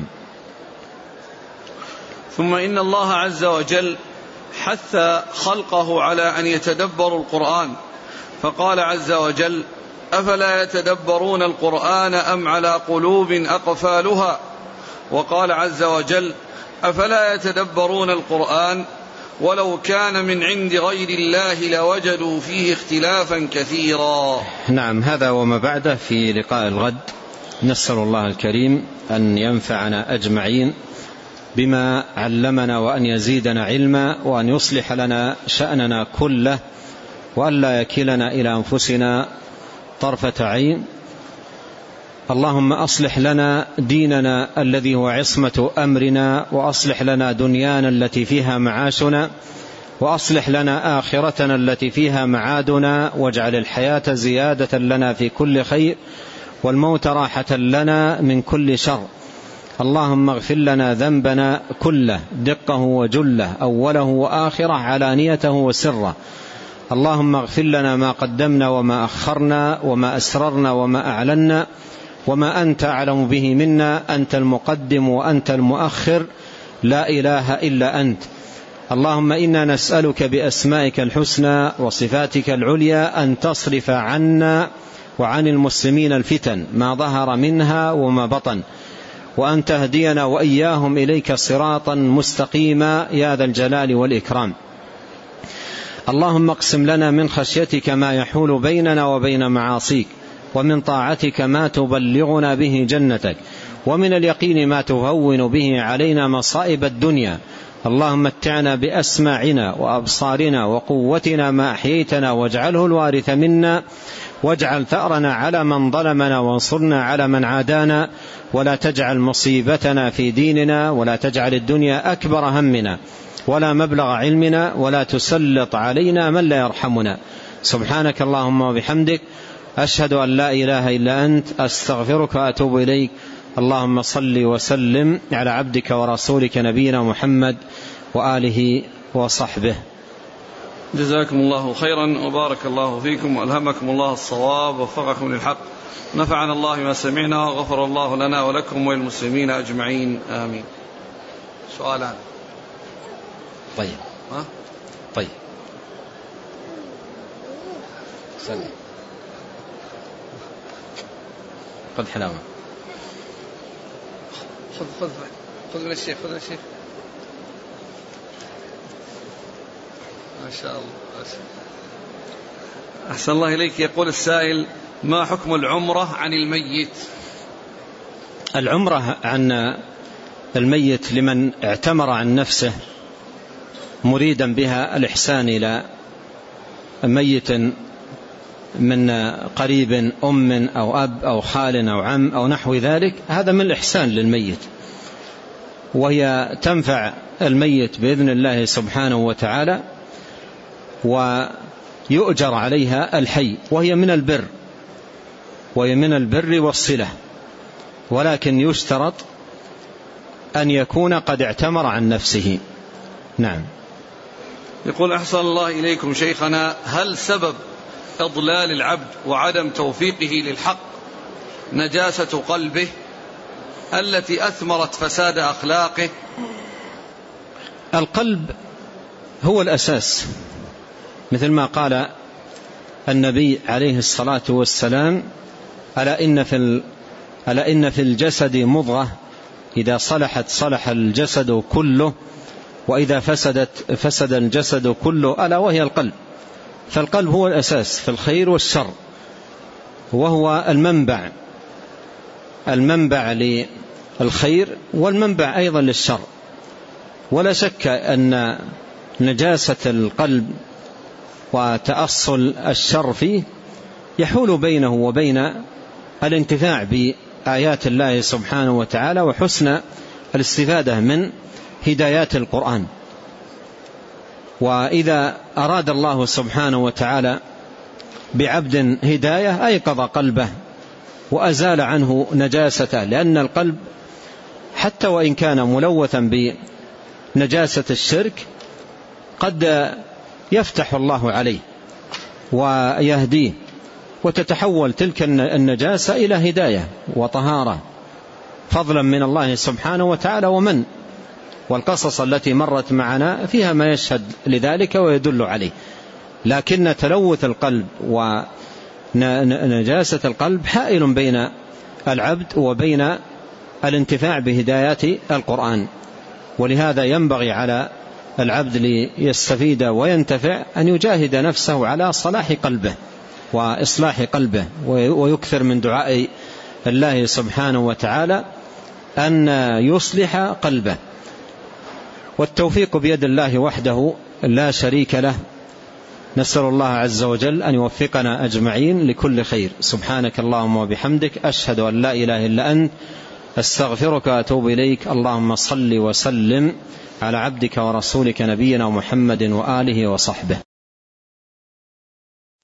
ثم إن الله عز وجل حث خلقه على أن يتدبروا القرآن، فقال عز وجل: أفلا يتدبرون القرآن أم على قلوب أقفالها. وقال عز وجل: أفلا يتدبرون القرآن ولو كان من عند غير الله لوجدوا فيه اختلافا كثيرا. نعم، هذا وما بعده في لقاء الغد. نسأل الله الكريم أن ينفعنا أجمعين بما علمنا، وأن يزيدنا علما، وأن يصلح لنا شأننا كله، وأن لا يكلنا إلى أنفسنا طرفة عين. اللهم أصلح لنا ديننا الذي هو عصمة أمرنا، وأصلح لنا دنيانا التي فيها معاشنا، وأصلح لنا آخرتنا التي فيها معادنا، واجعل الحياة زيادة لنا في كل خير، والموت راحة لنا من كل شر. اللهم اغفر لنا ذنبنا كله، دقه وجله، أوله وآخره، علانيته وسره. اللهم اغفر لنا ما قدمنا وما أخرنا، وما أسررنا وما أعلنا، وما أنت أعلم به منا. أنت المقدم وأنت المؤخر، لا إله إلا أنت. اللهم إنا نسألك بأسمائك الحسنى وصفاتك العليا أن تصرف عنا وعن المسلمين الفتن ما ظهر منها وما بطن، وأن تهدينا وإياهم إليك صراطا مستقيما يا ذا الجلال والإكرام. اللهم اقسم لنا من خشيتك ما يحول بيننا وبين معاصيك، ومن طاعتك ما تبلغنا به جنتك، ومن اليقين ما تهون به علينا مصائب الدنيا. اللهم متعنا بأسماعنا وأبصارنا وقوتنا ما أحييتنا، واجعله الوارث منا، واجعل ثأرنا على من ظلمنا، وانصرنا على من عادانا، ولا تجعل مصيبتنا في ديننا، ولا تجعل الدنيا أكبر همنا ولا مبلغ علمنا، ولا تسلط علينا من لا يرحمنا. سبحانك اللهم وبحمدك، أشهد أن لا إله إلا أنت، أستغفرك وأتوب إليك. اللهم صل وسلم على عبدك ورسولك نبينا محمد وآله وصحبه. جزاكم الله خيرا وبارك الله فيكم وألهمكم الله الصواب ووفقكم للحق. نفعنا الله ما سمعنا وغفر الله لنا ولكم وللمسلمين أجمعين، آمين. سؤالان. طيب ها؟ طيب سلم. خذ حلاوة. خذ خذ خذ من الشيخ، خذ من الشيخ. ما شاء الله. أحسن الله إليك. يقول السائل: ما حكم العمرة عن الميت؟ العمرة عن الميت لمن اعتمر عن نفسه مريدا بها الإحسان إلى ميت من قريب، أم أو أب أو خال أو عم أو نحو ذلك، هذا من الإحسان للميت، وهي تنفع الميت بإذن الله سبحانه وتعالى، ويؤجر عليها الحي، وهي من البر، وهي من البر والصلة، ولكن يشترط أن يكون قد اعتمر عن نفسه. نعم. يقول: أحسن الله إليكم شيخنا، هل سبب إضلال العبد وعدم توفيقه للحق نجاسة قلبه التي أثمرت فساد أخلاقه؟ القلب هو الأساس، مثل ما قال النبي عليه الصلاة والسلام: ألا إن في ألا إن في الجسد مضغة إذا صلحت صلح الجسد كله، وإذا فسدت فسد الجسد كله، ألا وهي القلب. فالقلب هو الأساس في الخير والشر، وهو المنبع المنبع للخير والمنبع أيضا للشر. ولا شك أن نجاسة القلب وتأصل الشر فيه يحول بينه وبين الانتفاع بآيات الله سبحانه وتعالى وحسن الاستفادة من هدايات القرآن. وإذا أراد الله سبحانه وتعالى بعبد هداية أيقظ قلبه وأزال عنه نجاسته، لأن القلب حتى وإن كان ملوثا بنجاسة الشرك قد يفتح الله عليه ويهديه، وتتحول تلك النجاسة إلى هداية وطهارة فضلا من الله سبحانه وتعالى ومن. والقصص التي مرت معنا فيها ما يشهد لذلك ويدل عليه. لكن تلوث القلب ونجاسة القلب حائل بين العبد وبين الانتفاع بهدايات القرآن. ولهذا ينبغي على العبد ليستفيد وينتفع أن يجاهد نفسه على صلاح قلبه وإصلاح قلبه، ويكثر من دعاء الله سبحانه وتعالى أن يصلح قلبه. والتوفيق بيد الله وحده لا شريك له. نسأل الله عز وجل أن يوفقنا أجمعين لكل خير. سبحانك اللهم وبحمدك، أشهد أن لا إله إلا أنت، أستغفرك وأتوب إليك. اللهم صل وسلم على عبدك ورسولك نبينا محمد وآله وصحبه.